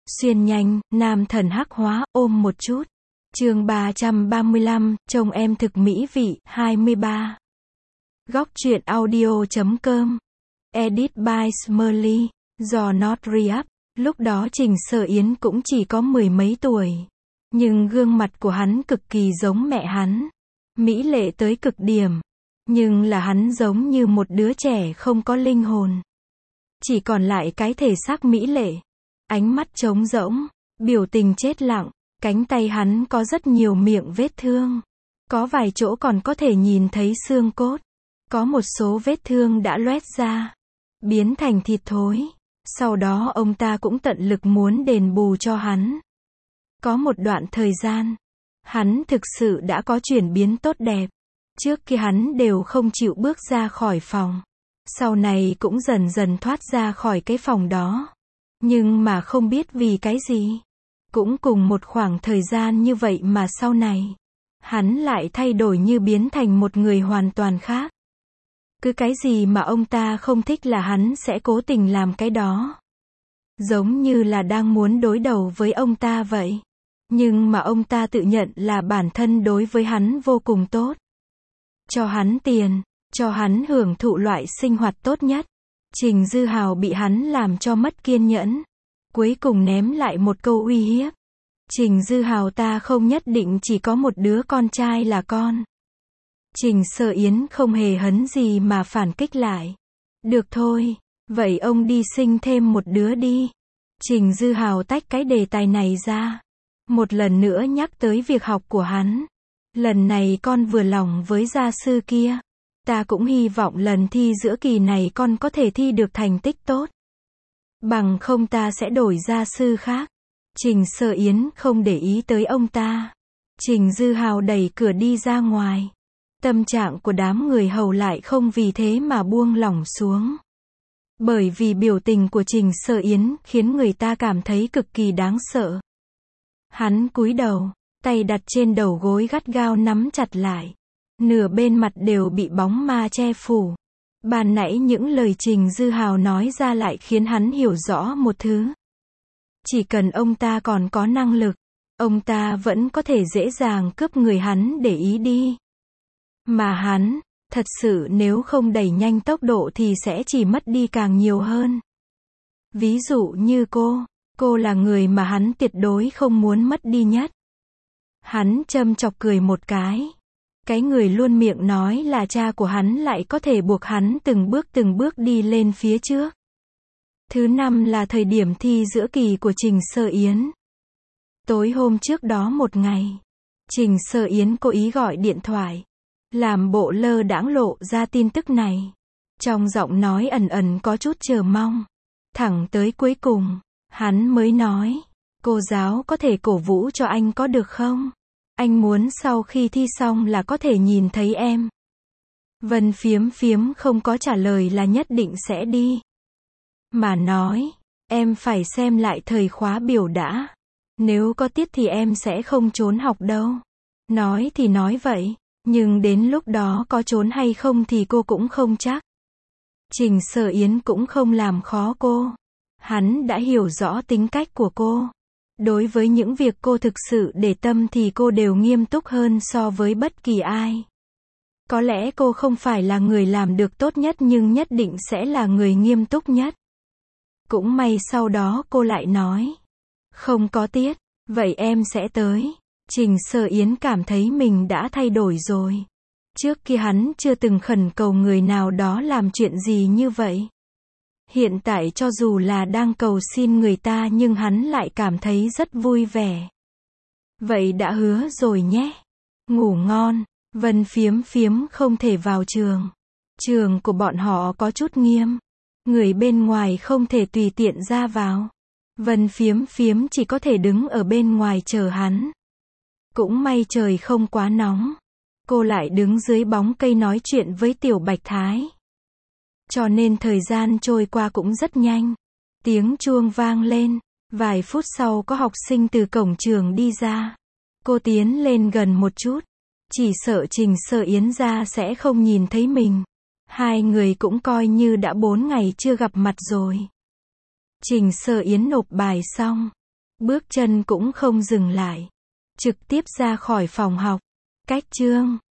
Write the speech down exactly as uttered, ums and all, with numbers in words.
Xuyên nhanh, nam thần hắc hóa, ôm một chút. Chương ba trăm ba mươi lăm, trông em thực mỹ vị, hai mươi ba. Góc truyện audio chấm com. Edit by Smurly, do Not Re-up. Lúc đó Trình Sở Yến cũng chỉ có mười mấy tuổi. Nhưng gương mặt của hắn cực kỳ giống mẹ hắn. Mỹ lệ tới cực điểm. Nhưng là hắn giống như một đứa trẻ không có linh hồn. Chỉ còn lại cái thể xác mỹ lệ. Ánh mắt trống rỗng, biểu tình chết lặng. Cánh tay hắn có rất nhiều miệng vết thương. Có vài chỗ còn có thể nhìn thấy xương cốt. Có một số vết thương đã loét ra, biến thành thịt thối. Sau đó ông ta cũng tận lực muốn đền bù cho hắn. Có một đoạn thời gian, hắn thực sự đã có chuyển biến tốt đẹp. Trước kia hắn đều không chịu bước ra khỏi phòng. Sau này cũng dần dần thoát ra khỏi cái phòng đó. Nhưng mà không biết vì cái gì. Cũng cùng một khoảng thời gian như vậy mà sau này, hắn lại thay đổi như biến thành một người hoàn toàn khác. Cứ cái gì mà ông ta không thích là hắn sẽ cố tình làm cái đó. Giống như là đang muốn đối đầu với ông ta vậy. Nhưng mà ông ta tự nhận là bản thân đối với hắn vô cùng tốt. Cho hắn tiền, cho hắn hưởng thụ loại sinh hoạt tốt nhất. Trình Dư Hào bị hắn làm cho mất kiên nhẫn. Cuối cùng ném lại một câu uy hiếp. Trình Dư Hào ta không nhất định chỉ có một đứa con trai là con. Trình Sở Yến không hề hấn gì mà phản kích lại. Được thôi, vậy ông đi sinh thêm một đứa đi. Trình Dư Hào tách cái đề tài này ra. Một lần nữa nhắc tới việc học của hắn. Lần này con vừa lòng với gia sư kia. Ta cũng hy vọng lần thi giữa kỳ này con có thể thi được thành tích tốt. Bằng không ta sẽ đổi gia sư khác. Trình Sở Yến không để ý tới ông ta. Trình Dư Hào đẩy cửa đi ra ngoài. Tâm trạng của đám người hầu lại không vì thế mà buông lỏng xuống. Bởi vì biểu tình của Trình Sở Yến khiến người ta cảm thấy cực kỳ đáng sợ. Hắn cúi đầu, tay đặt trên đầu gối gắt gao nắm chặt lại. Nửa bên mặt đều bị bóng ma che phủ. Ban nãy những lời Trình Dư Hào nói ra lại khiến hắn hiểu rõ một thứ. Chỉ cần ông ta còn có năng lực, ông ta vẫn có thể dễ dàng cướp người hắn để ý đi. Mà hắn, thật sự nếu không đẩy nhanh tốc độ thì sẽ chỉ mất đi càng nhiều hơn. Ví dụ như cô, cô là người mà hắn tuyệt đối không muốn mất đi nhất. Hắn châm chọc cười một cái. Cái người luôn miệng nói là cha của hắn lại có thể buộc hắn từng bước từng bước đi lên phía trước. Thứ năm là thời điểm thi giữa kỳ của Trình Sở Yến. Tối hôm trước đó một ngày, Trình Sở Yến cố ý gọi điện thoại, làm bộ lơ đãng lộ ra tin tức này. Trong giọng nói ẩn ẩn có chút chờ mong. Thẳng tới cuối cùng, hắn mới nói, cô giáo có thể cổ vũ cho anh có được không? Anh muốn sau khi thi xong là có thể nhìn thấy em. Vân Phiếm Phiếm không có trả lời là nhất định sẽ đi. Mà nói, em phải xem lại thời khóa biểu đã. Nếu có tiết thì em sẽ không trốn học đâu. Nói thì nói vậy, nhưng đến lúc đó có trốn hay không thì cô cũng không chắc. Trình Sở Yến cũng không làm khó cô. Hắn đã hiểu rõ tính cách của cô. Đối với những việc cô thực sự để tâm thì cô đều nghiêm túc hơn so với bất kỳ ai. Có lẽ cô không phải là người làm được tốt nhất nhưng nhất định sẽ là người nghiêm túc nhất. Cũng may sau đó cô lại nói. Không có tiết, vậy em sẽ tới. Trình Sở Yến cảm thấy mình đã thay đổi rồi. Trước kia hắn chưa từng khẩn cầu người nào đó làm chuyện gì như vậy. Hiện tại cho dù là đang cầu xin người ta nhưng hắn lại cảm thấy rất vui vẻ. Vậy đã hứa rồi nhé. Ngủ ngon. Vân Phiếm Phiếm không thể vào trường. Trường của bọn họ có chút nghiêm. Người bên ngoài không thể tùy tiện ra vào. Vân Phiếm Phiếm chỉ có thể đứng ở bên ngoài chờ hắn. Cũng may trời không quá nóng. Cô lại đứng dưới bóng cây nói chuyện với Tiểu Bạch Thái. Cho nên thời gian trôi qua cũng rất nhanh. Tiếng chuông vang lên. Vài phút sau có học sinh từ cổng trường đi ra. Cô tiến lên gần một chút. Chỉ sợ Trình Sở Yến ra sẽ không nhìn thấy mình. Hai người cũng coi như đã bốn ngày chưa gặp mặt rồi. Trình Sở Yến nộp bài xong. Bước chân cũng không dừng lại. Trực tiếp ra khỏi phòng học. Cách chương